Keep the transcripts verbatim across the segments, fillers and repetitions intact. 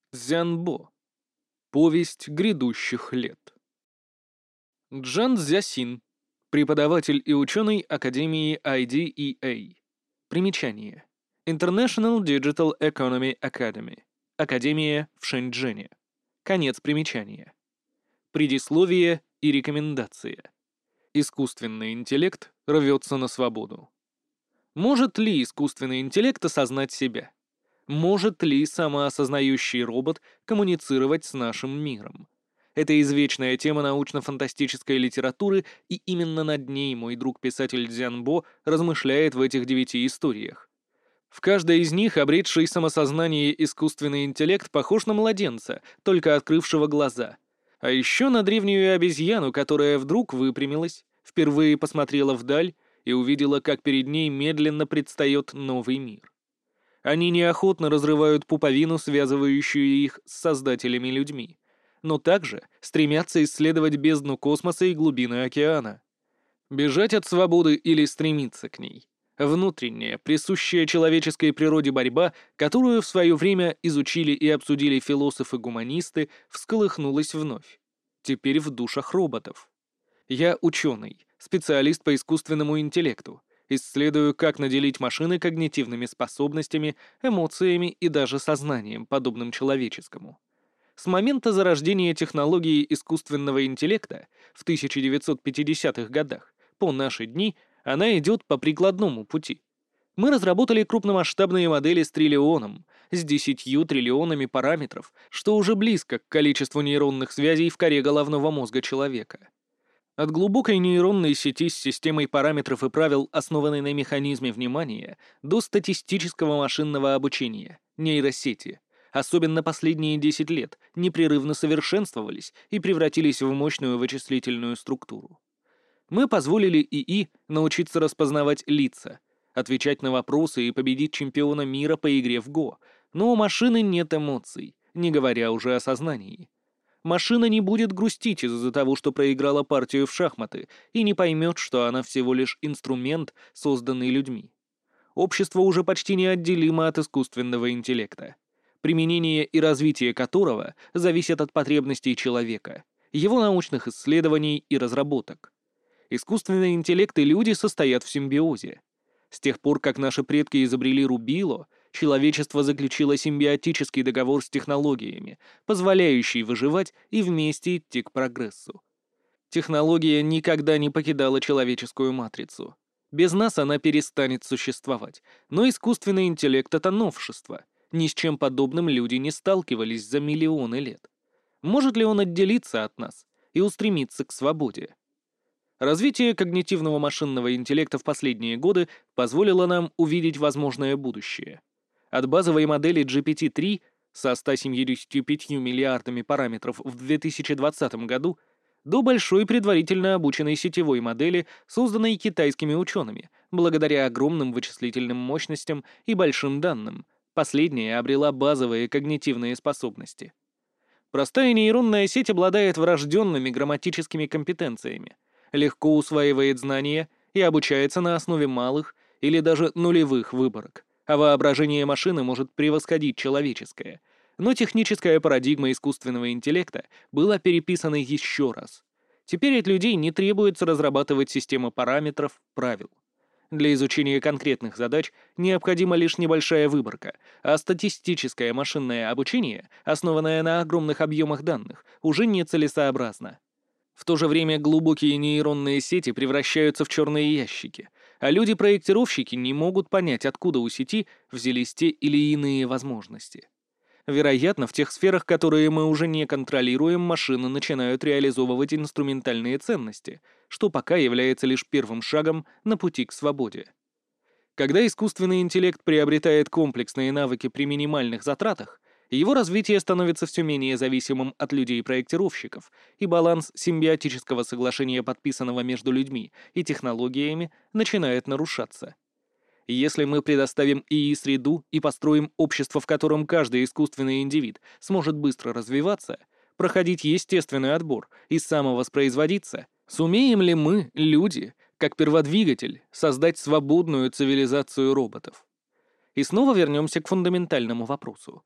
Цзянбо. Повесть грядущих лет. Джан Цзясин. Преподаватель и ученый Академии I D E A. Примечание. International Digital Economy Academy. Академия в Шэньчжэне. Конец примечания. Предисловие и рекомендация. Искусственный интеллект рвется на свободу. Может ли искусственный интеллект осознать себя? Может ли самоосознающий робот коммуницировать с нашим миром? Это извечная тема научно-фантастической литературы, и именно над ней мой друг-писатель Цзянбо размышляет в этих девяти историях. В каждой из них обретший самосознание искусственный интеллект похож на младенца, только открывшего глаза. А еще на древнюю обезьяну, которая вдруг выпрямилась, впервые посмотрела вдаль и увидела, как перед ней медленно предстает новый мир. Они неохотно разрывают пуповину, связывающую их с создателями-людьми, но также стремятся исследовать бездну космоса и глубины океана. Бежать от свободы или стремиться к ней. Внутренняя, присущая человеческой природе борьба, которую в свое время изучили и обсудили философы-гуманисты, всколыхнулась вновь. Теперь в душах роботов. Я ученый, специалист по искусственному интеллекту. Исследую, как наделить машины когнитивными способностями, эмоциями и даже сознанием, подобным человеческому. С момента зарождения технологии искусственного интеллекта в тысяча девятьсот пятидесятых годах по наши дни она идет по прикладному пути. Мы разработали крупномасштабные модели с триллионом, с десятью триллионами параметров, что уже близко к количеству нейронных связей в коре головного мозга человека. От глубокой нейронной сети с системой параметров и правил, основанной на механизме внимания, до статистического машинного обучения, нейросети, особенно последние десять лет, непрерывно совершенствовались и превратились в мощную вычислительную структуру. Мы позволили ИИ научиться распознавать лица, отвечать на вопросы и победить чемпиона мира по игре в Го, но у машины нет эмоций, не говоря уже о сознании. Машина не будет грустить из-за того, что проиграла партию в шахматы, и не поймет, что она всего лишь инструмент, созданный людьми. Общество уже почти неотделимо от искусственного интеллекта, применение и развитие которого зависят от потребностей человека, его научных исследований и разработок. Искусственный интеллект и люди состоят в симбиозе. С тех пор, как наши предки изобрели рубило, человечество заключило симбиотический договор с технологиями, позволяющий выживать и вместе идти к прогрессу. Технология никогда не покидала человеческую матрицу. Без нас она перестанет существовать. Но искусственный интеллект — это новшество. Ни с чем подобным люди не сталкивались за миллионы лет. Может ли он отделиться от нас и устремиться к свободе? Развитие когнитивного машинного интеллекта в последние годы позволило нам увидеть возможное будущее. От базовой модели джи пи ти три со ста семьюдесятью пятью миллиардами параметров в две тысячи двадцатом году до большой предварительно обученной сетевой модели, созданной китайскими учеными, благодаря огромным вычислительным мощностям и большим данным. Последняя обрела базовые когнитивные способности. Простая нейронная сеть обладает врожденными грамматическими компетенциями, легко усваивает знания и обучается на основе малых или даже нулевых выборок, а воображение машины может превосходить человеческое. Но техническая парадигма искусственного интеллекта была переписана еще раз. Теперь от людей не требуется разрабатывать систему параметров, правил. Для изучения конкретных задач необходима лишь небольшая выборка, а статистическое машинное обучение, основанное на огромных объемах данных, уже нецелесообразно. В то же время глубокие нейронные сети превращаются в черные ящики, а люди-проектировщики не могут понять, откуда у сети взялись те или иные возможности. Вероятно, в тех сферах, которые мы уже не контролируем, машины начинают реализовывать инструментальные ценности, что пока является лишь первым шагом на пути к свободе. Когда искусственный интеллект приобретает комплексные навыки при минимальных затратах, его развитие становится все менее зависимым от людей-проектировщиков, и баланс симбиотического соглашения, подписанного между людьми и технологиями, начинает нарушаться. Если мы предоставим ИИ среду и построим общество, в котором каждый искусственный индивид сможет быстро развиваться, проходить естественный отбор и самовоспроизводиться, сумеем ли мы, люди, как перводвигатель, создать свободную цивилизацию роботов? И снова вернемся к фундаментальному вопросу.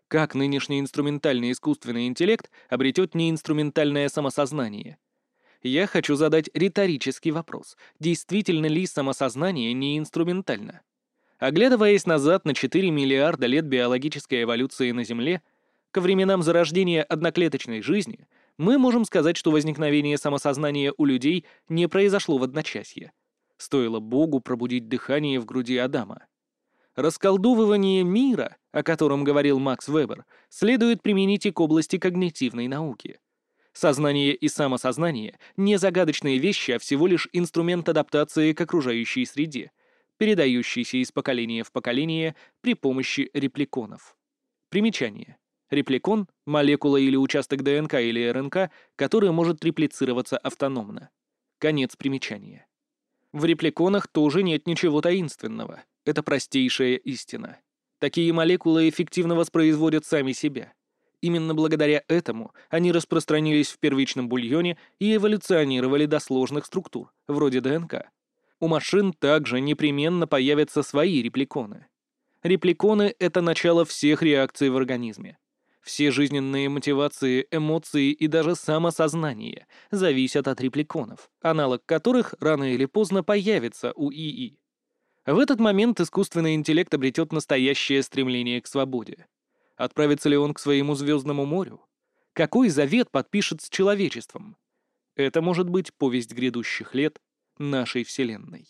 Как нынешний инструментальный искусственный интеллект обретет неинструментальное самосознание? Я хочу задать риторический вопрос. Действительно ли самосознание неинструментально? Оглядываясь назад на четыре миллиарда лет биологической эволюции на Земле, ко временам зарождения одноклеточной жизни, мы можем сказать, что возникновение самосознания у людей не произошло в одночасье. Стоило Богу пробудить дыхание в груди Адама. Расколдовывание мира, о котором говорил Макс Вебер, следует применить и к области когнитивной науки. Сознание и самосознание — не загадочные вещи, а всего лишь инструмент адаптации к окружающей среде, передающийся из поколения в поколение при помощи репликонов. Примечание. Репликон — молекула или участок ДНК или РНК, который может реплицироваться автономно. Конец примечания. В репликонах тоже нет ничего таинственного. Это простейшая истина. Такие молекулы эффективно воспроизводят сами себя. Именно благодаря этому они распространились в первичном бульоне и эволюционировали до сложных структур, вроде ДНК. У машин также непременно появятся свои репликоны. Репликоны — это начало всех реакций в организме. Все жизненные мотивации, эмоции и даже самосознание зависят от репликонов, аналог которых рано или поздно появится у ИИ. В этот момент искусственный интеллект обретет настоящее стремление к свободе. Отправится ли он к своему звездному морю? Какой завет подпишет с человечеством? Это может быть повесть грядущих лет нашей Вселенной.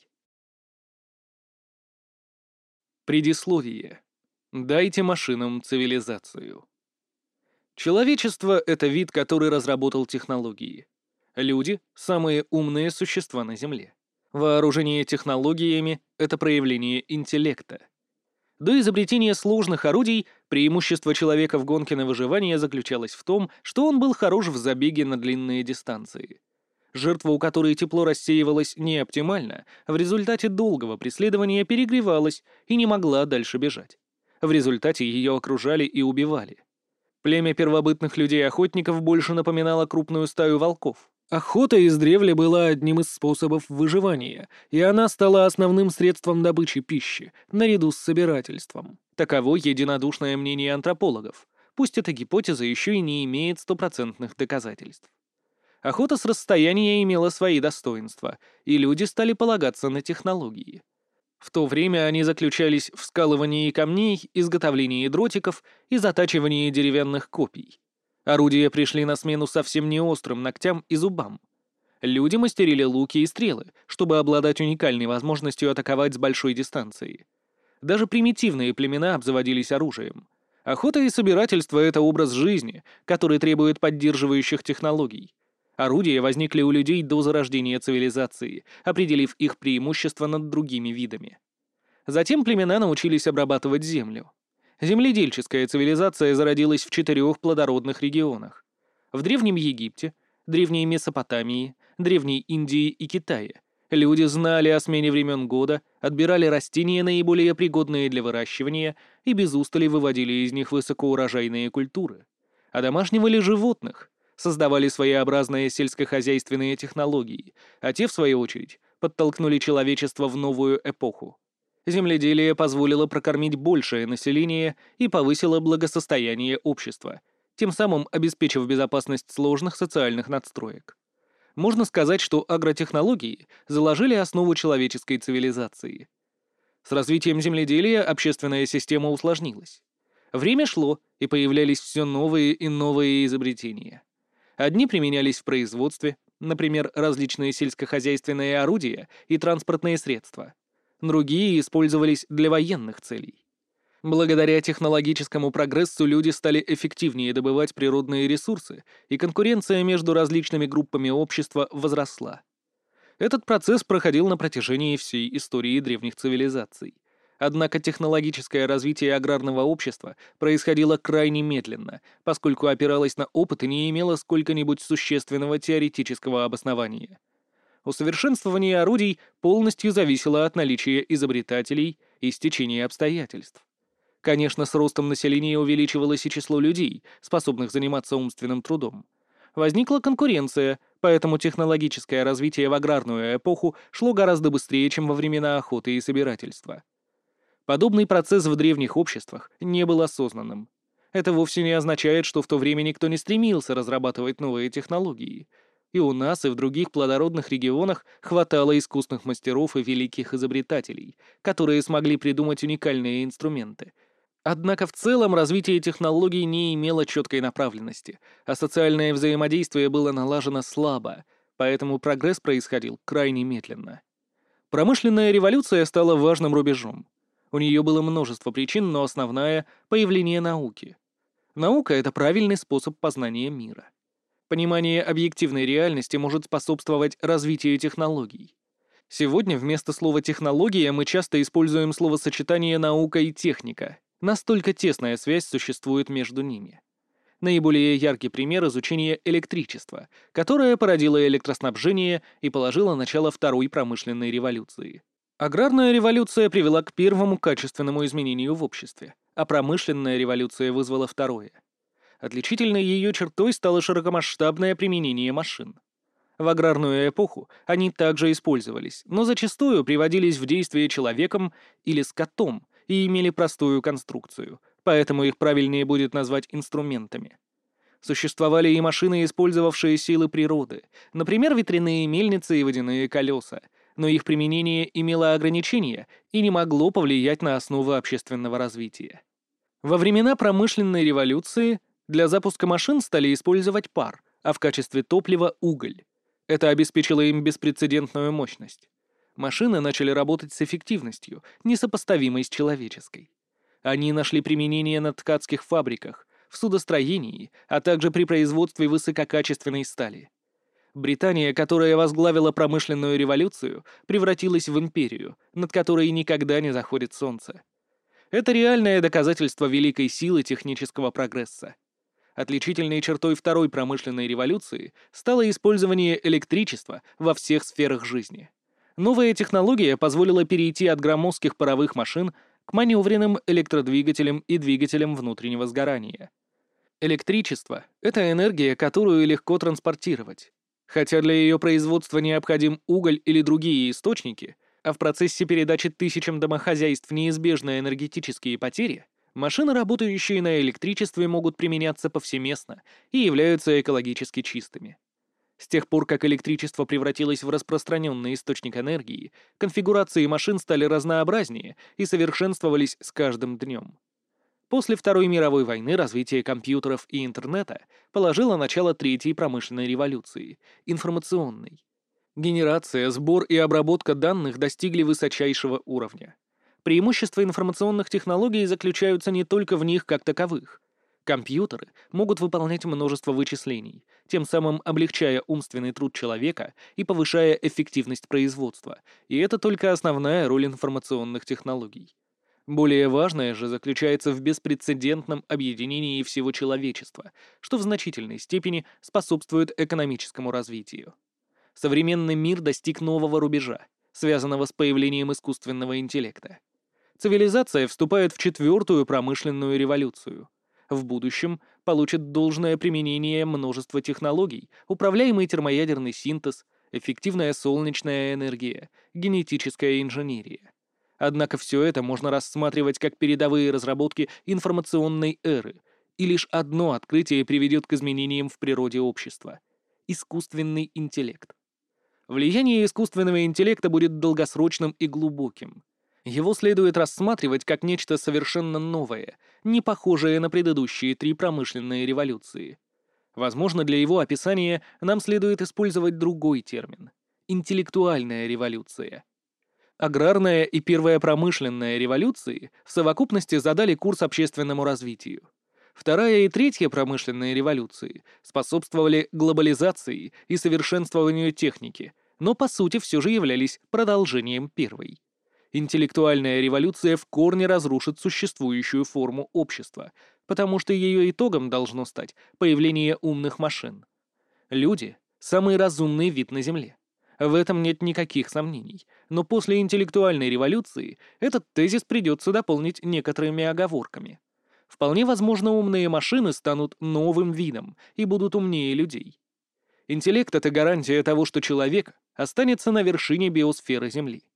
Предисловие. Дайте машинам цивилизацию. Человечество — это вид, который разработал технологии. Люди — самые умные существа на Земле. Вооружение технологиями — это проявление интеллекта. До изобретения сложных орудий преимущество человека в гонке на выживание заключалось в том, что он был хорош в забеге на длинные дистанции. Жертва, у которой тепло рассеивалось не оптимально, в результате долгого преследования перегревалась и не могла дальше бежать. В результате ее окружали и убивали. Племя первобытных людей-охотников больше напоминало крупную стаю волков. Охота издревле была одним из способов выживания, и она стала основным средством добычи пищи, наряду с собирательством. Таково единодушное мнение антропологов, пусть эта гипотеза еще и не имеет стопроцентных доказательств. Охота с расстояния имела свои достоинства, и люди стали полагаться на технологии. В то время они заключались в скалывании камней, изготовлении дротиков и затачивании деревянных копий. Орудия пришли на смену совсем не острым ногтям и зубам. Люди мастерили луки и стрелы, чтобы обладать уникальной возможностью атаковать с большой дистанции. Даже примитивные племена обзаводились оружием. Охота и собирательство — это образ жизни, который требует поддерживающих технологий. Орудия возникли у людей до зарождения цивилизации, определив их преимущество над другими видами. Затем племена научились обрабатывать землю. Земледельческая цивилизация зародилась в четырех плодородных регионах. В Древнем Египте, Древней Месопотамии, Древней Индии и Китае люди знали о смене времен года, отбирали растения, наиболее пригодные для выращивания, и без устали выводили из них высокоурожайные культуры. Одомашнивали животных, создавали своеобразные сельскохозяйственные технологии, а те, в свою очередь, подтолкнули человечество в новую эпоху. Земледелие позволило прокормить большее население и повысило благосостояние общества, тем самым обеспечив безопасность сложных социальных надстроек. Можно сказать, что агротехнологии заложили основу человеческой цивилизации. С развитием земледелия общественная система усложнилась. Время шло, и появлялись все новые и новые изобретения. Одни применялись в производстве, например, различные сельскохозяйственные орудия и транспортные средства. Другие использовались для военных целей. Благодаря технологическому прогрессу люди стали эффективнее добывать природные ресурсы, и конкуренция между различными группами общества возросла. Этот процесс проходил на протяжении всей истории древних цивилизаций. Однако технологическое развитие аграрного общества происходило крайне медленно, поскольку опиралось на опыт и не имело сколько-нибудь существенного теоретического обоснования. Усовершенствование орудий полностью зависело от наличия изобретателей и стечения обстоятельств. Конечно, с ростом населения увеличивалось и число людей, способных заниматься умственным трудом. Возникла конкуренция, поэтому технологическое развитие в аграрную эпоху шло гораздо быстрее, чем во времена охоты и собирательства. Подобный процесс в древних обществах не был осознанным. Это вовсе не означает, что в то время никто не стремился разрабатывать новые технологии. И у нас, и в других плодородных регионах хватало искусных мастеров и великих изобретателей, которые смогли придумать уникальные инструменты. Однако в целом развитие технологий не имело четкой направленности, а социальное взаимодействие было налажено слабо, поэтому прогресс происходил крайне медленно. Промышленная революция стала важным рубежом. У нее было множество причин, но основная — появление науки. Наука — это правильный способ познания мира. Понимание объективной реальности может способствовать развитию технологий. Сегодня вместо слова «технология» мы часто используем словосочетание «наука» и «техника». Настолько тесная связь существует между ними. Наиболее яркий пример — изучения электричества, которое породило электроснабжение и положило начало второй промышленной революции. Аграрная революция привела к первому качественному изменению в обществе, а промышленная революция вызвала второе. Отличительной ее чертой стало широкомасштабное применение машин. В аграрную эпоху они также использовались, но зачастую приводились в действие человеком или скотом и имели простую конструкцию, поэтому их правильнее будет назвать инструментами. Существовали и машины, использовавшие силы природы, например, ветряные мельницы и водяные колеса, но их применение имело ограничения и не могло повлиять на основы общественного развития. Во времена промышленной революции для запуска машин стали использовать пар, а в качестве топлива — уголь. Это обеспечило им беспрецедентную мощность. Машины начали работать с эффективностью, несопоставимой с человеческой. Они нашли применение на ткацких фабриках, в судостроении, а также при производстве высококачественной стали. Британия, которая возглавила промышленную революцию, превратилась в империю, над которой никогда не заходит солнце. Это реальное доказательство великой силы технического прогресса. Отличительной чертой второй промышленной революции стало использование электричества во всех сферах жизни. Новая технология позволила перейти от громоздких паровых машин к маневренным электродвигателям и двигателям внутреннего сгорания. Электричество — это энергия, которую легко транспортировать. Хотя для ее производства необходим уголь или другие источники, а в процессе передачи тысячам домохозяйств неизбежны энергетические потери, машины, работающие на электричестве, могут применяться повсеместно и являются экологически чистыми. С тех пор, как электричество превратилось в распространенный источник энергии, конфигурации машин стали разнообразнее и совершенствовались с каждым днем. После Второй мировой войны развитие компьютеров и интернета положило начало Третьей промышленной революции — информационной. Генерация, сбор и обработка данных достигли высочайшего уровня. Преимущества информационных технологий заключаются не только в них как таковых. Компьютеры могут выполнять множество вычислений, тем самым облегчая умственный труд человека и повышая эффективность производства, и это только основная роль информационных технологий. Более важное же заключается в беспрецедентном объединении всего человечества, что в значительной степени способствует экономическому развитию. Современный мир достиг нового рубежа, связанного с появлением искусственного интеллекта. Цивилизация вступает в четвертую промышленную революцию. В будущем получит должное применение множества технологий, управляемый термоядерный синтез, эффективная солнечная энергия, генетическая инженерия. Однако все это можно рассматривать как передовые разработки информационной эры, и лишь одно открытие приведет к изменениям в природе общества — искусственный интеллект. Влияние искусственного интеллекта будет долгосрочным и глубоким. Его следует рассматривать как нечто совершенно новое, не похожее на предыдущие три промышленные революции. Возможно, для его описания нам следует использовать другой термин — интеллектуальная революция. Аграрная и первая промышленная революции в совокупности задали курс общественному развитию. Вторая и третья промышленные революции способствовали глобализации и совершенствованию техники, но по сути все же являлись продолжением первой. Интеллектуальная революция в корне разрушит существующую форму общества, потому что ее итогом должно стать появление умных машин. Люди — самый разумный вид на Земле. В этом нет никаких сомнений, но после интеллектуальной революции этот тезис придется дополнить некоторыми оговорками. Вполне возможно, умные машины станут новым видом и будут умнее людей. Интеллект — это гарантия того, что человек останется на вершине биосферы Земли.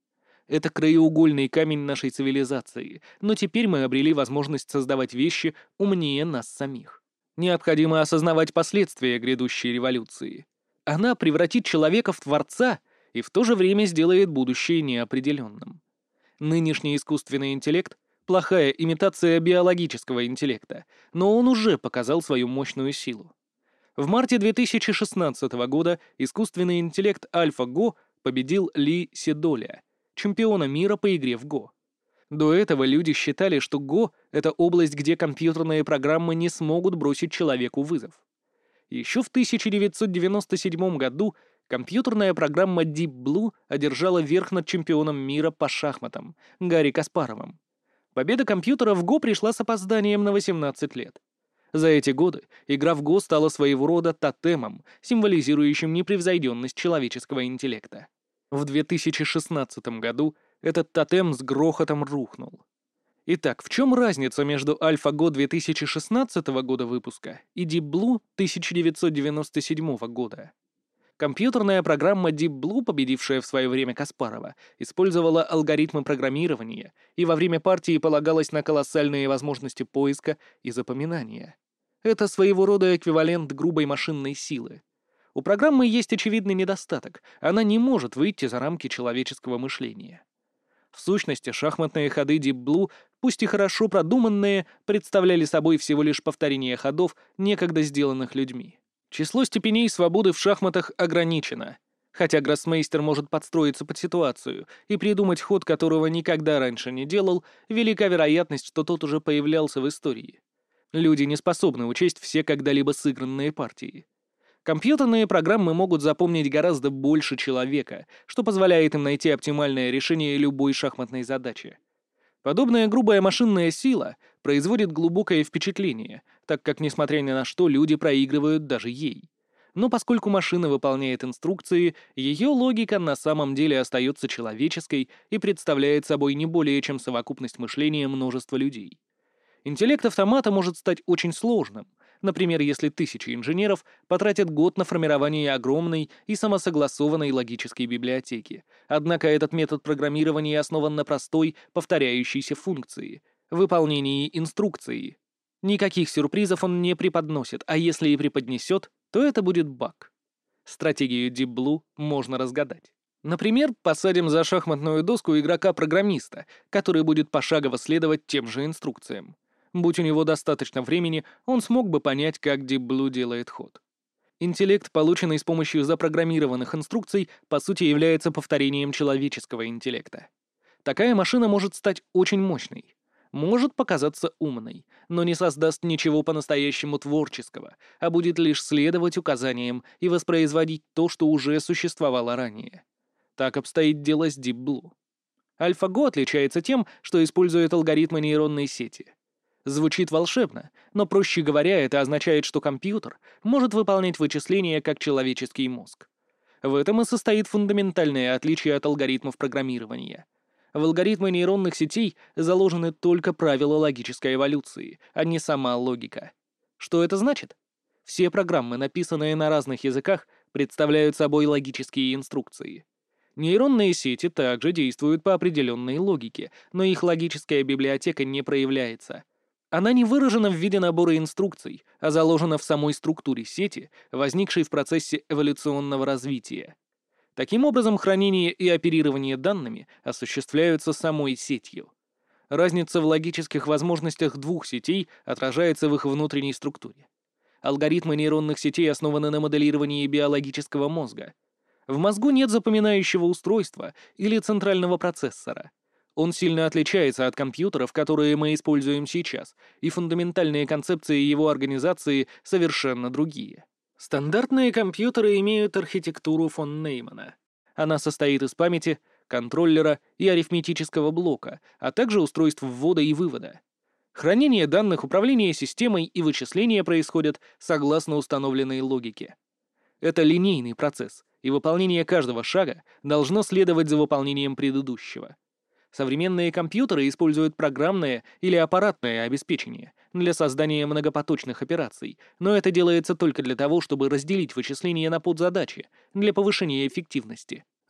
Это краеугольный камень нашей цивилизации, но теперь мы обрели возможность создавать вещи умнее нас самих. Необходимо осознавать последствия грядущей революции. Она превратит человека в творца и в то же время сделает будущее неопределенным. Нынешний искусственный интеллект — плохая имитация биологического интеллекта, но он уже показал свою мощную силу. В марте две тысячи шестнадцатого года искусственный интеллект AlphaGo победил Ли Седоля, чемпиона мира по игре в Го. До этого люди считали, что Го — это область, где компьютерные программы не смогут бросить человеку вызов. Еще в тысяча девятьсот девяносто седьмом году компьютерная программа Deep Blue одержала верх над чемпионом мира по шахматам Гарри Каспаровым. Победа компьютера в Го пришла с опозданием на восемнадцать лет. За эти годы игра в Го стала своего рода тотемом, символизирующим непревзойденность человеческого интеллекта. В две тысячи шестнадцатом году этот тотем с грохотом рухнул. Итак, в чем разница между AlphaGo две тысячи шестнадцатого года выпуска и Deep Blue тысяча девятьсот девяносто седьмого года? Компьютерная программа Deep Blue, победившая в свое время Каспарова, использовала алгоритмы программирования и во время партии полагалась на колоссальные возможности поиска и запоминания. Это своего рода эквивалент грубой машинной силы. У программы есть очевидный недостаток — она не может выйти за рамки человеческого мышления. В сущности, шахматные ходы Deep Blue, пусть и хорошо продуманные, представляли собой всего лишь повторение ходов, некогда сделанных людьми. Число степеней свободы в шахматах ограничено. Хотя гроссмейстер может подстроиться под ситуацию и придумать ход, которого никогда раньше не делал, велика вероятность, что тот уже появлялся в истории. Люди не способны учесть все когда-либо сыгранные партии. Компьютерные программы могут запомнить гораздо больше человека, что позволяет им найти оптимальное решение любой шахматной задачи. Подобная грубая машинная сила производит глубокое впечатление, так как, несмотря ни на что, люди проигрывают даже ей. Но поскольку машина выполняет инструкции, ее логика на самом деле остается человеческой и представляет собой не более чем совокупность мышления множества людей. Интеллект автомата может стать очень сложным. Например, если тысячи инженеров потратят год на формирование огромной и самосогласованной логической библиотеки. Однако этот метод программирования основан на простой, повторяющейся функции — выполнении инструкции. Никаких сюрпризов он не преподносит, а если и преподнесет, то это будет баг. Стратегию Deep Blue можно разгадать. Например, посадим за шахматную доску игрока-программиста, который будет пошагово следовать тем же инструкциям. Будь у него достаточно времени, он смог бы понять, как Deep Blue делает ход. Интеллект, полученный с помощью запрограммированных инструкций, по сути является повторением человеческого интеллекта. Такая машина может стать очень мощной, может показаться умной, но не создаст ничего по-настоящему творческого, а будет лишь следовать указаниям и воспроизводить то, что уже существовало ранее. Так обстоит дело с Deep Blue. AlphaGo отличается тем, что использует алгоритмы нейронной сети. Звучит волшебно, но, проще говоря, это означает, что компьютер может выполнять вычисления как человеческий мозг. В этом и состоит фундаментальное отличие от алгоритмов программирования. В алгоритмы нейронных сетей заложены только правила логической эволюции, а не сама логика. Что это значит? Все программы, написанные на разных языках, представляют собой логические инструкции. Нейронные сети также действуют по определенной логике, но их логическая библиотека не проявляется. Она не выражена в виде набора инструкций, а заложена в самой структуре сети, возникшей в процессе эволюционного развития. Таким образом, хранение и оперирование данными осуществляются самой сетью. Разница в логических возможностях двух сетей отражается в их внутренней структуре. Алгоритмы нейронных сетей основаны на моделировании биологического мозга. В мозгу нет запоминающего устройства или центрального процессора. Он сильно отличается от компьютеров, которые мы используем сейчас, и фундаментальные концепции его организации совершенно другие. Стандартные компьютеры имеют архитектуру фон Неймана. Она состоит из памяти, контроллера и арифметического блока, а также устройств ввода и вывода. Хранение данных, управление системой и вычисления происходят согласно установленной логике. Это линейный процесс, и выполнение каждого шага должно следовать за выполнением предыдущего. Современные компьютеры используют программное или аппаратное обеспечение для создания многопоточных операций, но это делается только для того, чтобы разделить вычисления на подзадачи для повышения эффективности.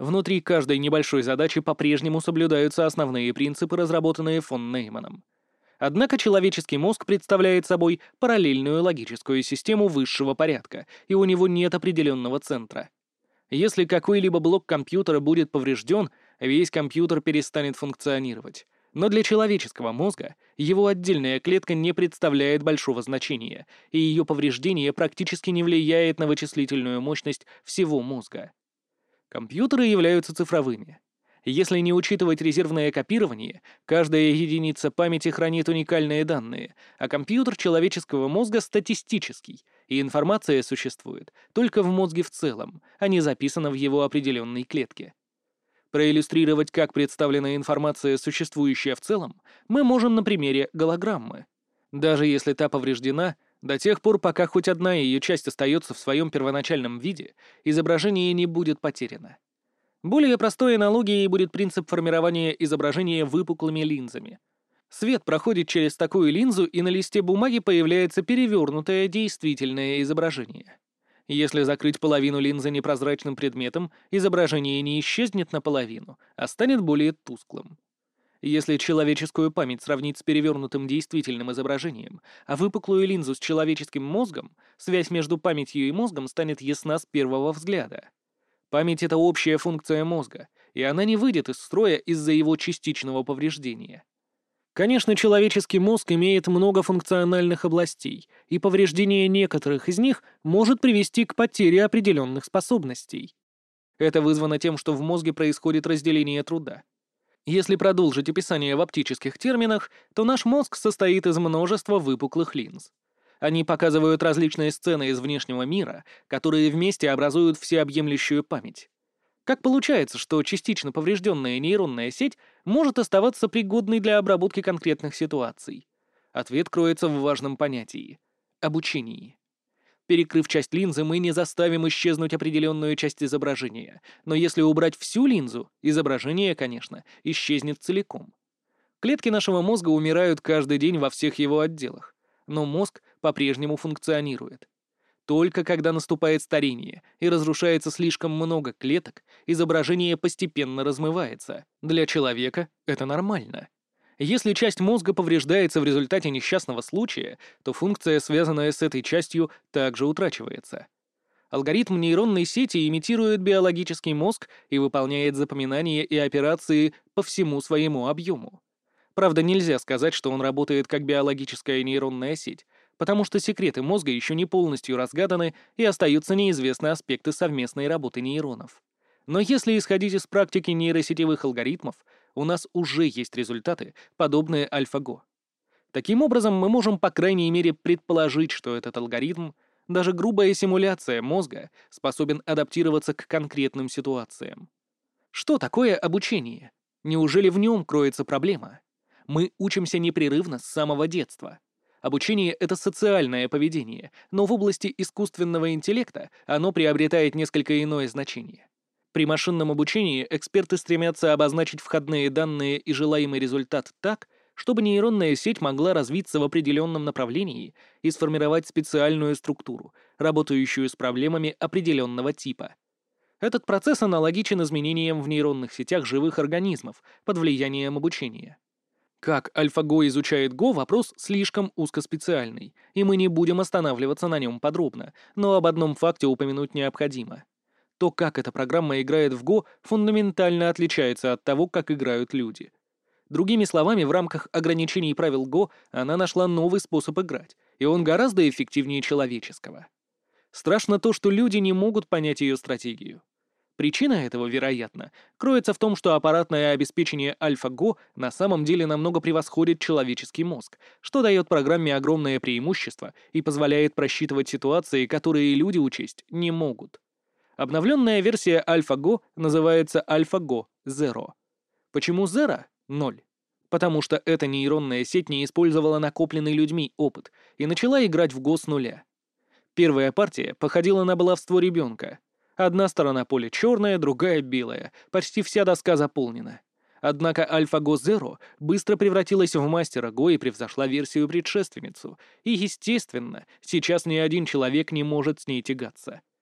Внутри каждой небольшой задачи по-прежнему соблюдаются основные принципы, разработанные фон Нейманом. Однако человеческий мозг представляет собой параллельную логическую систему высшего порядка, и у него нет определенного центра. Если какой-либо блок компьютера будет поврежден, весь компьютер перестанет функционировать. Но для человеческого мозга его отдельная клетка не представляет большого значения, и ее повреждение практически не влияет на вычислительную мощность всего мозга. Компьютеры являются цифровыми. Если не учитывать резервное копирование, каждая единица памяти хранит уникальные данные, а компьютер человеческого мозга статистический, и информация существует только в мозге в целом, а не записана в его определенной клетке. Проиллюстрировать, как представлена информация, существующая в целом, мы можем на примере голограммы. Даже если та повреждена, до тех пор, пока хоть одна ее часть остается в своем первоначальном виде, изображение не будет потеряно. Более простой аналогией будет принцип формирования изображения выпуклыми линзами. Свет проходит через такую линзу, и на листе бумаги появляется перевернутое действительное изображение. Если закрыть половину линзы непрозрачным предметом, изображение не исчезнет наполовину, а станет более тусклым. Если человеческую память сравнить с перевернутым действительным изображением, а выпуклую линзу с человеческим мозгом, связь между памятью и мозгом станет ясна с первого взгляда. Память — это общая функция мозга, и она не выйдет из строя из-за его частичного повреждения. Конечно, человеческий мозг имеет много функциональных областей, и повреждение некоторых из них может привести к потере определенных способностей. Это вызвано тем, что в мозге происходит разделение труда. Если продолжить описание в оптических терминах, то наш мозг состоит из множества выпуклых линз. Они показывают различные сцены из внешнего мира, которые вместе образуют всеобъемлющую память. Как получается, что частично поврежденная нейронная сеть может оставаться пригодной для обработки конкретных ситуаций? Ответ кроется в важном понятии — обучении. Перекрыв часть линзы, мы не заставим исчезнуть определенную часть изображения, но если убрать всю линзу, изображение, конечно, исчезнет целиком. Клетки нашего мозга умирают каждый день во всех его отделах, но мозг по-прежнему функционирует. Только когда наступает старение и разрушается слишком много клеток, изображение постепенно размывается. Для человека это нормально. Если часть мозга повреждается в результате несчастного случая, то функция, связанная с этой частью, также утрачивается. Алгоритм нейронной сети имитирует биологический мозг и выполняет запоминания и операции по всему своему объему. Правда, нельзя сказать, что он работает как биологическая нейронная сеть, потому что секреты мозга еще не полностью разгаданы и остаются неизвестны аспекты совместной работы нейронов. Но если исходить из практики нейросетевых алгоритмов, у нас уже есть результаты, подобные AlphaGo. Таким образом, мы можем по крайней мере предположить, что этот алгоритм, даже грубая симуляция мозга, способен адаптироваться к конкретным ситуациям. Что такое обучение? Неужели в нем кроется проблема? Мы учимся непрерывно с самого детства. Обучение — это социальное поведение, но в области искусственного интеллекта оно приобретает несколько иное значение. При машинном обучении эксперты стремятся обозначить входные данные и желаемый результат так, чтобы нейронная сеть могла развиться в определенном направлении и сформировать специальную структуру, работающую с проблемами определенного типа. Этот процесс аналогичен изменениям в нейронных сетях живых организмов под влиянием обучения. Как AlphaGo изучает Go — вопрос слишком узкоспециальный, и мы не будем останавливаться на нем подробно, но об одном факте упомянуть необходимо. То, как эта программа играет в Go, фундаментально отличается от того, как играют люди. Другими словами, в рамках ограничений правил Go она нашла новый способ играть, и он гораздо эффективнее человеческого. Страшно то, что люди не могут понять ее стратегию. Причина этого, вероятно, кроется в том, что аппаратное обеспечение AlphaGo на самом деле намного превосходит человеческий мозг, что дает программе огромное преимущество и позволяет просчитывать ситуации, которые люди учесть не могут. Обновленная версия AlphaGo называется AlphaGo Zero. Почему Zero? Ноль. Потому что эта нейронная сеть не использовала накопленный людьми опыт и начала играть в Go с нуля. Первая партия походила на баловство ребенка. Одна сторона поля черная, другая белая, почти вся доска заполнена. Однако AlphaGo Zero быстро превратилась в мастера Go и превзошла версию-предшественницу, и, естественно, сейчас ни один человек не может с ней тягаться.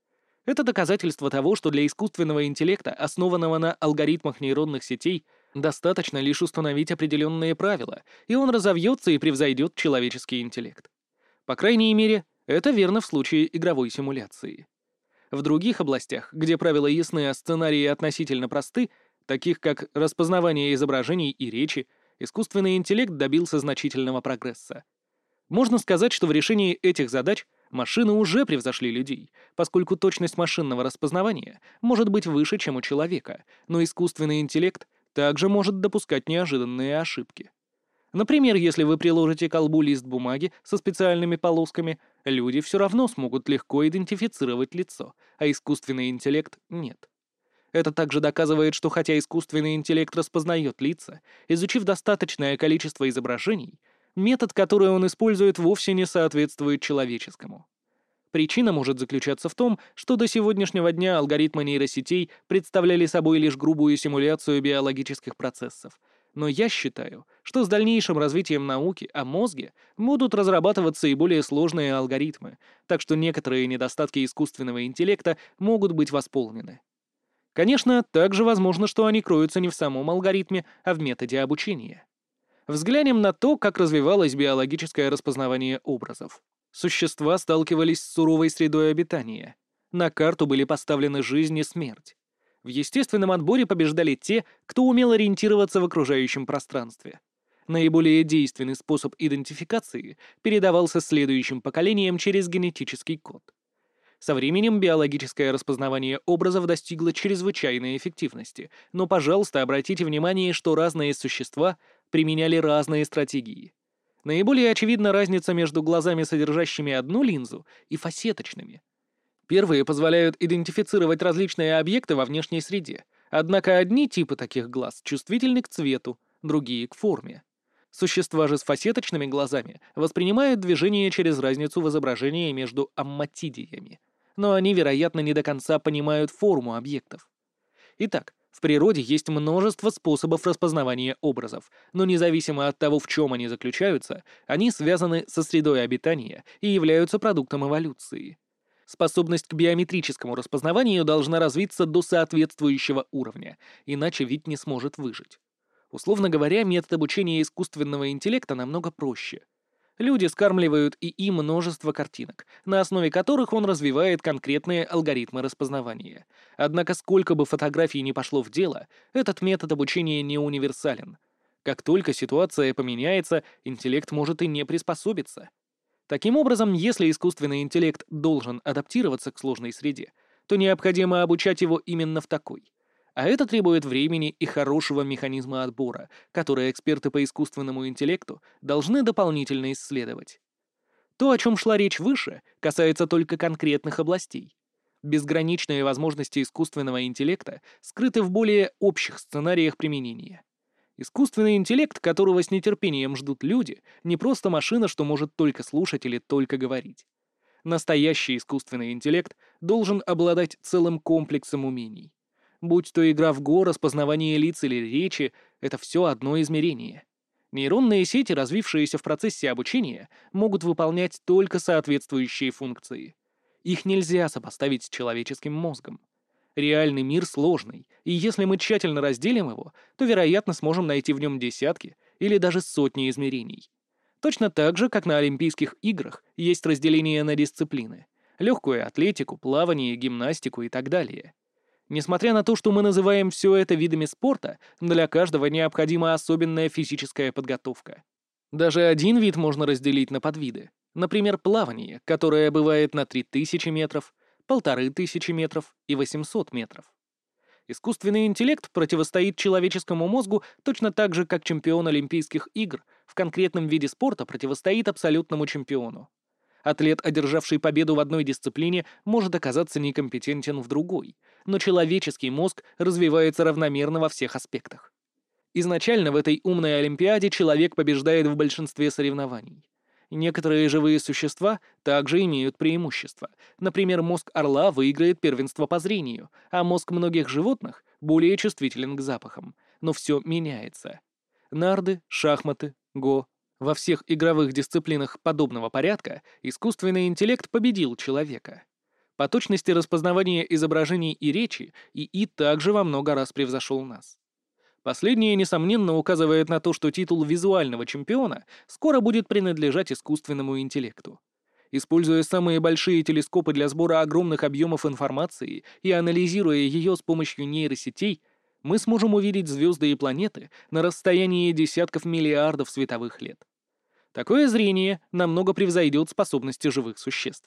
Это доказательство того, что для искусственного интеллекта, основанного на алгоритмах нейронных сетей, достаточно лишь установить определенные правила, и он разовьется и превзойдет человеческий интеллект. По крайней мере, это верно в случае игровой симуляции. В других областях, где правила ясны, а сценарии относительно просты, таких как распознавание изображений и речи, искусственный интеллект добился значительного прогресса. Можно сказать, что в решении этих задач машины уже превзошли людей, поскольку точность машинного распознавания может быть выше, чем у человека, но искусственный интеллект также может допускать неожиданные ошибки. Например, если вы приложите к колбу лист бумаги со специальными полосками, люди все равно смогут легко идентифицировать лицо, а искусственный интеллект — нет. Это также доказывает, что хотя искусственный интеллект распознает лица, изучив достаточное количество изображений, метод, который он использует, вовсе не соответствует человеческому. Причина может заключаться в том, что до сегодняшнего дня алгоритмы нейросетей представляли собой лишь грубую симуляцию биологических процессов. Но я считаю, что с дальнейшим развитием науки о мозге будут разрабатываться и более сложные алгоритмы, так что некоторые недостатки искусственного интеллекта могут быть восполнены. Конечно, также возможно, что они кроются не в самом алгоритме, а в методе обучения. Взглянем на то, как развивалось биологическое распознавание образов. Существа сталкивались с суровой средой обитания. На карту были поставлены жизнь и смерть. В естественном отборе побеждали те, кто умел ориентироваться в окружающем пространстве. Наиболее действенный способ идентификации передавался следующим поколениям через генетический код. Со временем биологическое распознавание образов достигло чрезвычайной эффективности, но, пожалуйста, обратите внимание, что разные существа применяли разные стратегии. Наиболее очевидна разница между глазами, содержащими одну линзу, и фасеточными. Первые позволяют идентифицировать различные объекты во внешней среде, однако одни типы таких глаз чувствительны к цвету, другие — к форме. Существа же с фасеточными глазами воспринимают движение через разницу в изображении между амматидиями, но они, вероятно, не до конца понимают форму объектов. Итак, в природе есть множество способов распознавания образов, но независимо от того, в чем они заключаются, они связаны со средой обитания и являются продуктом эволюции. Способность к биометрическому распознаванию должна развиться до соответствующего уровня, иначе вид не сможет выжить. Условно говоря, метод обучения искусственного интеллекта намного проще. Люди скармливают ИИ множество картинок, на основе которых он развивает конкретные алгоритмы распознавания. Однако сколько бы фотографий ни пошло в дело, этот метод обучения не универсален. Как только ситуация поменяется, интеллект может и не приспособиться. Таким образом, если искусственный интеллект должен адаптироваться к сложной среде, то необходимо обучать его именно в такой. А это требует времени и хорошего механизма отбора, который эксперты по искусственному интеллекту должны дополнительно исследовать. То, о чем шла речь выше, касается только конкретных областей. Безграничные возможности искусственного интеллекта скрыты в более общих сценариях применения. Искусственный интеллект, которого с нетерпением ждут люди, не просто машина, что может только слушать или только говорить. Настоящий искусственный интеллект должен обладать целым комплексом умений. Будь то игра в го, распознавание лиц или речи, это все одно измерение. Нейронные сети, развившиеся в процессе обучения, могут выполнять только соответствующие функции. Их нельзя сопоставить с человеческим мозгом. Реальный мир сложный, и если мы тщательно разделим его, то, вероятно, сможем найти в нем десятки или даже сотни измерений. Точно так же, как на Олимпийских играх есть разделение на дисциплины — легкую атлетику, плавание, гимнастику и так далее. Несмотря на то, что мы называем все это видами спорта, для каждого необходима особенная физическая подготовка. Даже один вид можно разделить на подвиды. Например, плавание, которое бывает на три тысячи метров, полторы тысячи метров и восемьсот метров. Искусственный интеллект противостоит человеческому мозгу точно так же, как чемпион Олимпийских игр в конкретном виде спорта противостоит абсолютному чемпиону. Атлет, одержавший победу в одной дисциплине, может оказаться некомпетентен в другой, но человеческий мозг развивается равномерно во всех аспектах. Изначально в этой умной олимпиаде человек побеждает в большинстве соревнований. Некоторые живые существа также имеют преимущество. Например, мозг орла выиграет первенство по зрению, а мозг многих животных более чувствителен к запахам. Но все меняется. Нарды, шахматы, го. Во всех игровых дисциплинах подобного порядка искусственный интеллект победил человека. По точности распознавания изображений и речи ИИ также во много раз превзошел нас. Последнее, несомненно, указывает на то, что титул визуального чемпиона скоро будет принадлежать искусственному интеллекту. Используя самые большие телескопы для сбора огромных объемов информации и анализируя ее с помощью нейросетей, мы сможем увидеть звезды и планеты на расстоянии десятков миллиардов световых лет. Такое зрение намного превзойдет способности живых существ.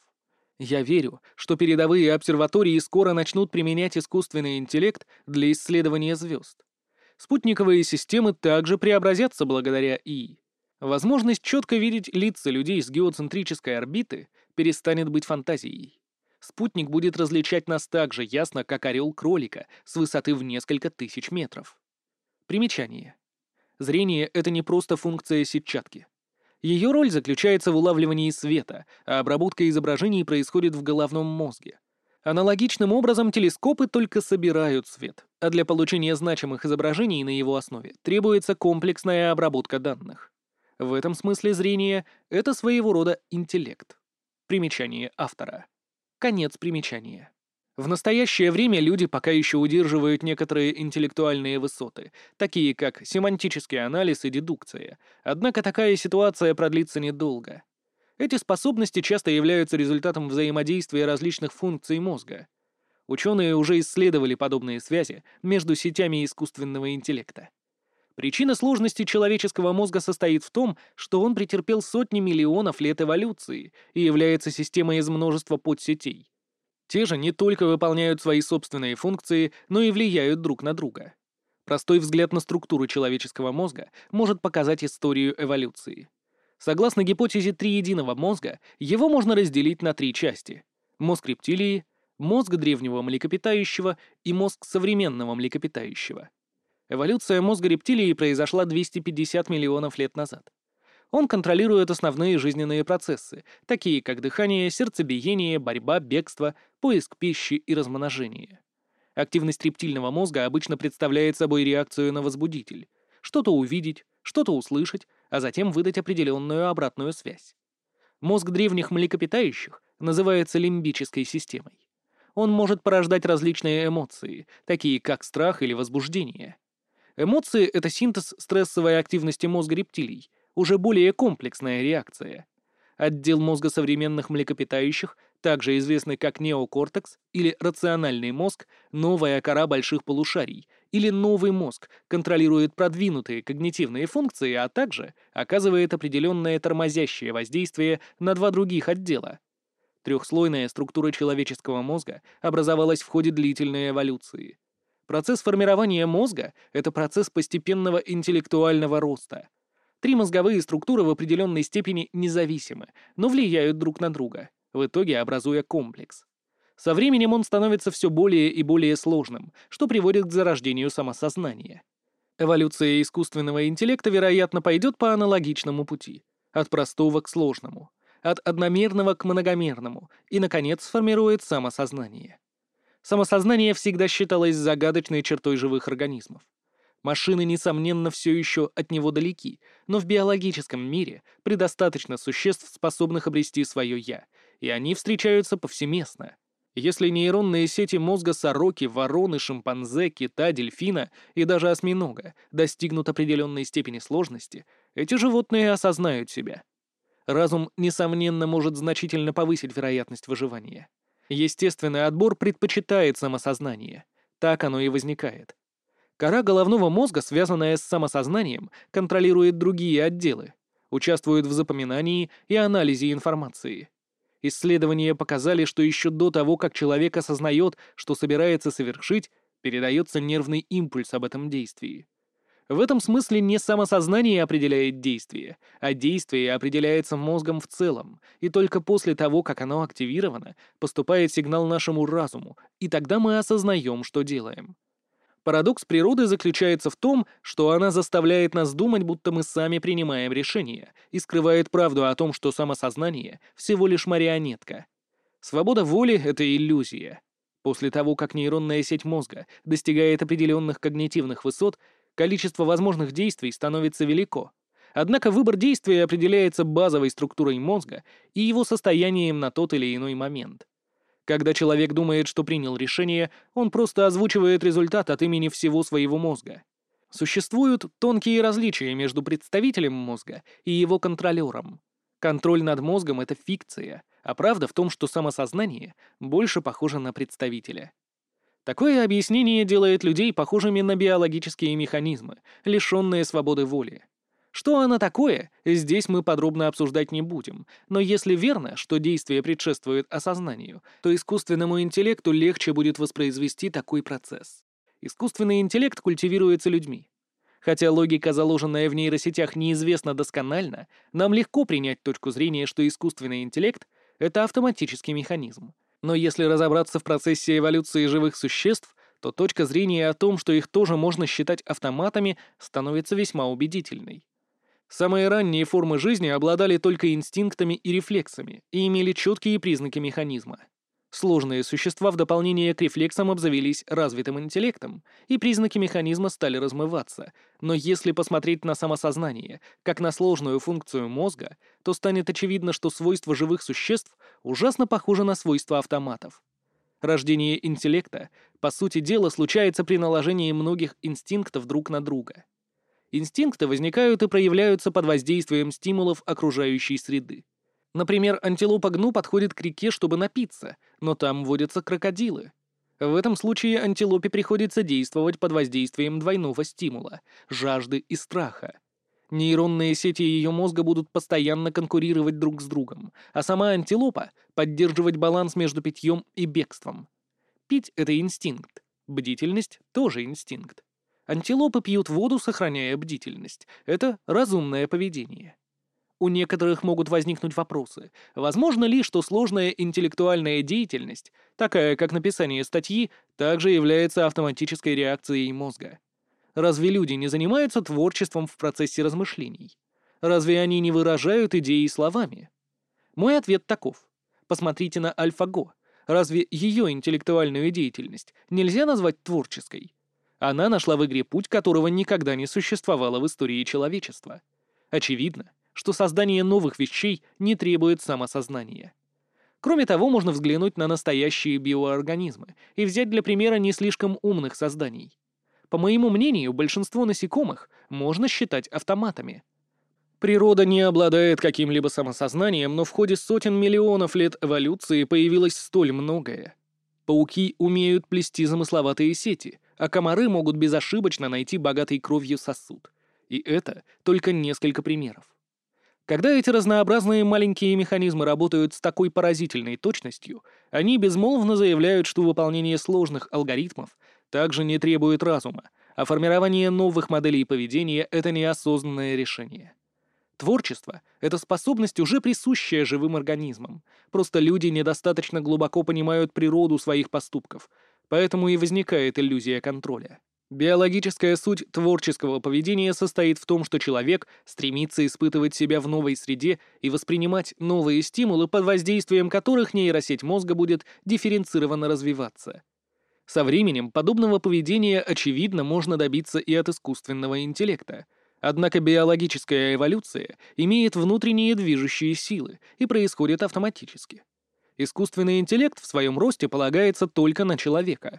Я верю, что передовые обсерватории скоро начнут применять искусственный интеллект для исследования звезд. Спутниковые системы также преобразятся благодаря ИИ. Возможность четко видеть лица людей с геоцентрической орбиты перестанет быть фантазией. Спутник будет различать нас так же ясно, как орел кролика с высоты в несколько тысяч метров. Примечание. Зрение — это не просто функция сетчатки. Ее роль заключается в улавливании света, а обработка изображений происходит в головном мозге. Аналогичным образом телескопы только собирают свет, а для получения значимых изображений на его основе требуется комплексная обработка данных. В этом смысле зрение — это своего рода интеллект. Примечание автора. Конец примечания. В настоящее время люди пока еще удерживают некоторые интеллектуальные высоты, такие как семантический анализ и дедукция, однако такая ситуация продлится недолго. Эти способности часто являются результатом взаимодействия различных функций мозга. Ученые уже исследовали подобные связи между сетями искусственного интеллекта. Причина сложности человеческого мозга состоит в том, что он претерпел сотни миллионов лет эволюции и является системой из множества подсетей. Те же не только выполняют свои собственные функции, но и влияют друг на друга. Простой взгляд на структуру человеческого мозга может показать историю эволюции. Согласно гипотезе триединого мозга, его можно разделить на три части: мозг рептилии, мозг древнего млекопитающего и мозг современного млекопитающего. Эволюция мозга рептилии произошла двести пятьдесят миллионов лет назад. Он контролирует основные жизненные процессы, такие как дыхание, сердцебиение, борьба, бегство, поиск пищи и размножение. Активность рептильного мозга обычно представляет собой реакцию на возбудитель. Что-то увидеть, что-то услышать, а затем выдать определенную обратную связь. Мозг древних млекопитающих называется лимбической системой. Он может порождать различные эмоции, такие как страх или возбуждение. Эмоции — это синтез стрессовой активности мозга рептилий, уже более комплексная реакция. Отдел мозга современных млекопитающих, также известный как неокортекс или рациональный мозг, новая кора больших полушарий, или новый мозг, контролирует продвинутые когнитивные функции, а также оказывает определенное тормозящее воздействие на два других отдела. Трехслойная структура человеческого мозга образовалась в ходе длительной эволюции. Процесс формирования мозга — это процесс постепенного интеллектуального роста. Три мозговые структуры в определенной степени независимы, но влияют друг на друга, в итоге образуя комплекс. Со временем он становится все более и более сложным, что приводит к зарождению самосознания. Эволюция искусственного интеллекта, вероятно, пойдет по аналогичному пути, от простого к сложному, от одномерного к многомерному и, наконец, сформирует самосознание. Самосознание всегда считалось загадочной чертой живых организмов. Машины, несомненно, все еще от него далеки, но в биологическом мире предостаточно существ, способных обрести свое «я», и они встречаются повсеместно. Если нейронные сети мозга сороки, вороны, шимпанзе, кита, дельфина и даже осьминога достигнут определенной степени сложности, эти животные осознают себя. Разум, несомненно, может значительно повысить вероятность выживания. Естественный отбор предпочитает самосознание. Так оно и возникает. Кора головного мозга, связанная с самосознанием, контролирует другие отделы, участвует в запоминании и анализе информации. Исследования показали, что еще до того, как человек осознает, что собирается совершить, передается нервный импульс об этом действии. В этом смысле не самосознание определяет действие, а действие определяется мозгом в целом, и только после того, как оно активировано, поступает сигнал нашему разуму, и тогда мы осознаем, что делаем. Парадокс природы заключается в том, что она заставляет нас думать, будто мы сами принимаем решения, и скрывает правду о том, что самосознание — всего лишь марионетка. Свобода воли — это иллюзия. После того, как нейронная сеть мозга достигает определенных когнитивных высот, количество возможных действий становится велико. Однако выбор действия определяется базовой структурой мозга и его состоянием на тот или иной момент. Когда человек думает, что принял решение, он просто озвучивает результат от имени всего своего мозга. Существуют тонкие различия между представителем мозга и его контролером. Контроль над мозгом — это фикция, а правда в том, что самосознание больше похоже на представителя. Такое объяснение делает людей похожими на биологические механизмы, лишенные свободы воли. Что оно такое, здесь мы подробно обсуждать не будем, но если верно, что действие предшествует осознанию, то искусственному интеллекту легче будет воспроизвести такой процесс. Искусственный интеллект культивируется людьми. Хотя логика, заложенная в нейросетях, неизвестна досконально, нам легко принять точку зрения, что искусственный интеллект — это автоматический механизм. Но если разобраться в процессе эволюции живых существ, то точка зрения о том, что их тоже можно считать автоматами, становится весьма убедительной. Самые ранние формы жизни обладали только инстинктами и рефлексами и имели четкие признаки механизма. Сложные существа в дополнение к рефлексам обзавелись развитым интеллектом, и признаки механизма стали размываться. Но если посмотреть на самосознание, как на сложную функцию мозга, то станет очевидно, что свойства живых существ ужасно похожи на свойства автоматов. Рождение интеллекта, по сути дела, случается при наложении многих инстинктов друг на друга. Инстинкты возникают и проявляются под воздействием стимулов окружающей среды. Например, антилопа Гну подходит к реке, чтобы напиться, но там водятся крокодилы. В этом случае антилопе приходится действовать под воздействием двойного стимула — жажды и страха. Нейронные сети ее мозга будут постоянно конкурировать друг с другом, а сама антилопа — поддерживать баланс между питьем и бегством. Пить — это инстинкт, бдительность — тоже инстинкт. Антилопы пьют воду, сохраняя бдительность. Это разумное поведение. У некоторых могут возникнуть вопросы. Возможно ли, что сложная интеллектуальная деятельность, такая как написание статьи, также является автоматической реакцией мозга? Разве люди не занимаются творчеством в процессе размышлений? Разве они не выражают идеи словами? Мой ответ таков. Посмотрите на AlphaGo. Разве ее интеллектуальную деятельность нельзя назвать творческой? Она нашла в игре путь, которого никогда не существовало в истории человечества. Очевидно, что создание новых вещей не требует самосознания. Кроме того, можно взглянуть на настоящие биоорганизмы и взять для примера не слишком умных созданий. По моему мнению, большинство насекомых можно считать автоматами. Природа не обладает каким-либо самосознанием, но в ходе сотен миллионов лет эволюции появилось столь многое. Пауки умеют плести замысловатые сети, а комары могут безошибочно найти богатый кровью сосуд. И это только несколько примеров. Когда эти разнообразные маленькие механизмы работают с такой поразительной точностью, они безмолвно заявляют, что выполнение сложных алгоритмов также не требует разума, а формирование новых моделей поведения — это неосознанное решение. Творчество — это способность, уже присущая живым организмам. Просто люди недостаточно глубоко понимают природу своих поступков, поэтому и возникает иллюзия контроля. Биологическая суть творческого поведения состоит в том, что человек стремится испытывать себя в новой среде и воспринимать новые стимулы, под воздействием которых нейросеть мозга будет дифференцированно развиваться. Со временем подобного поведения, очевидно, можно добиться и от искусственного интеллекта. Однако биологическая эволюция имеет внутренние движущие силы и происходит автоматически. Искусственный интеллект в своем росте полагается только на человека.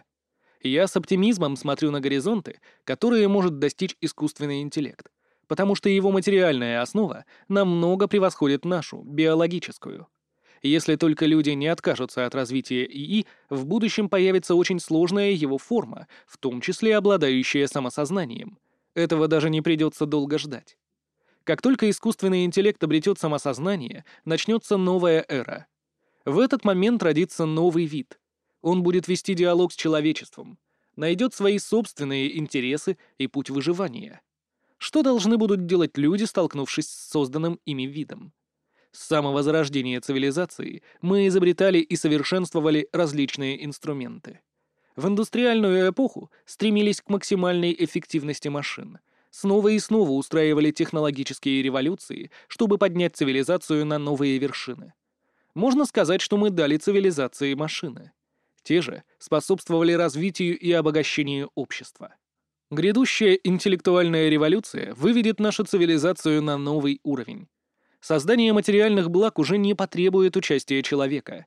Я с оптимизмом смотрю на горизонты, которые может достичь искусственный интеллект, потому что его материальная основа намного превосходит нашу, биологическую. Если только люди не откажутся от развития ИИ, в будущем появится очень сложная его форма, в том числе обладающая самосознанием. Этого даже не придется долго ждать. Как только искусственный интеллект обретет самосознание, начнется новая эра. В этот момент родится новый вид. Он будет вести диалог с человечеством, найдет свои собственные интересы и путь выживания. Что должны будут делать люди, столкнувшись с созданным ими видом? С самого зарождения цивилизации мы изобретали и совершенствовали различные инструменты. В индустриальную эпоху стремились к максимальной эффективности машин. Снова и снова устраивали технологические революции, чтобы поднять цивилизацию на новые вершины. Можно сказать, что мы дали цивилизации машины. Те же способствовали развитию и обогащению общества. Грядущая интеллектуальная революция выведет нашу цивилизацию на новый уровень. Создание материальных благ уже не потребует участия человека.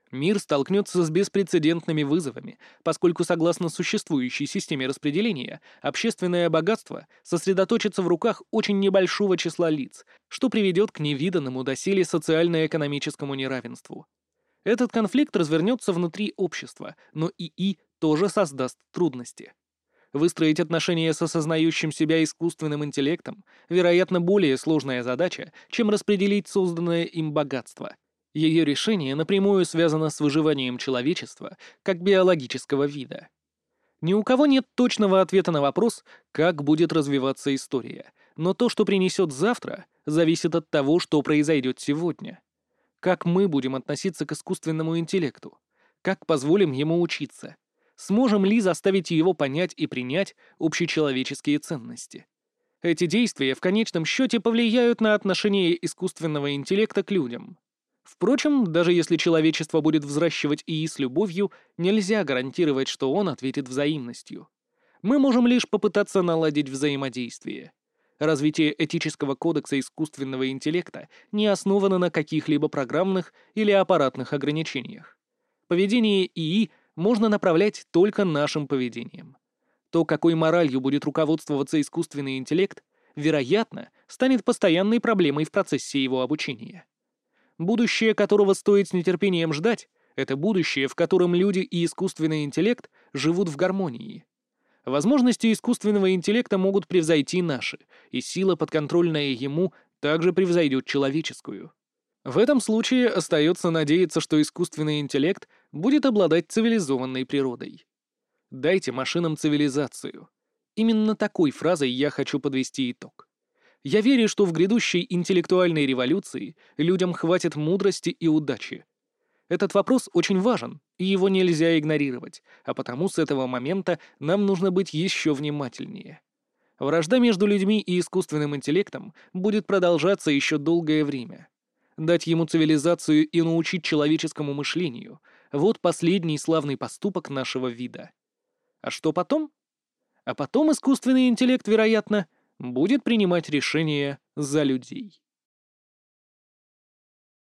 Мир столкнется с беспрецедентными вызовами, поскольку, согласно существующей системе распределения, общественное богатство сосредоточится в руках очень небольшого числа лиц, что приведет к невиданному доселе социально-экономическому неравенству. Этот конфликт развернется внутри общества, но ИИ тоже создаст трудности. Выстроить отношения с осознающим себя искусственным интеллектом, вероятно, более сложная задача, чем распределить созданное им богатство. Ее решение напрямую связано с выживанием человечества как биологического вида. Ни у кого нет точного ответа на вопрос, как будет развиваться история, но то, что принесет завтра, зависит от того, что произойдет сегодня. Как мы будем относиться к искусственному интеллекту? Как позволим ему учиться? Сможем ли заставить его понять и принять общечеловеческие ценности? Эти действия в конечном счете повлияют на отношение искусственного интеллекта к людям. Впрочем, даже если человечество будет взращивать ИИ с любовью, нельзя гарантировать, что он ответит взаимностью. Мы можем лишь попытаться наладить взаимодействие. Развитие этического кодекса искусственного интеллекта не основано на каких-либо программных или аппаратных ограничениях. Поведение ИИ можно направлять только нашим поведением. То, какой моралью будет руководствоваться искусственный интеллект, вероятно, станет постоянной проблемой в процессе его обучения. Будущее, которого стоит с нетерпением ждать, это будущее, в котором люди и искусственный интеллект живут в гармонии. Возможности искусственного интеллекта могут превзойти наши, и сила, подконтрольная ему, также превзойдет человеческую. В этом случае остается надеяться, что искусственный интеллект будет обладать цивилизованной природой. Дайте машинам цивилизацию. Именно такой фразой я хочу подвести итог. Я верю, что в грядущей интеллектуальной революции людям хватит мудрости и удачи. Этот вопрос очень важен, и его нельзя игнорировать, а потому с этого момента нам нужно быть еще внимательнее. Вражда между людьми и искусственным интеллектом будет продолжаться еще долгое время. Дать ему цивилизацию и научить человеческому мышлению — вот последний славный поступок нашего вида. А что потом? А потом искусственный интеллект, вероятно, будет принимать решения за людей.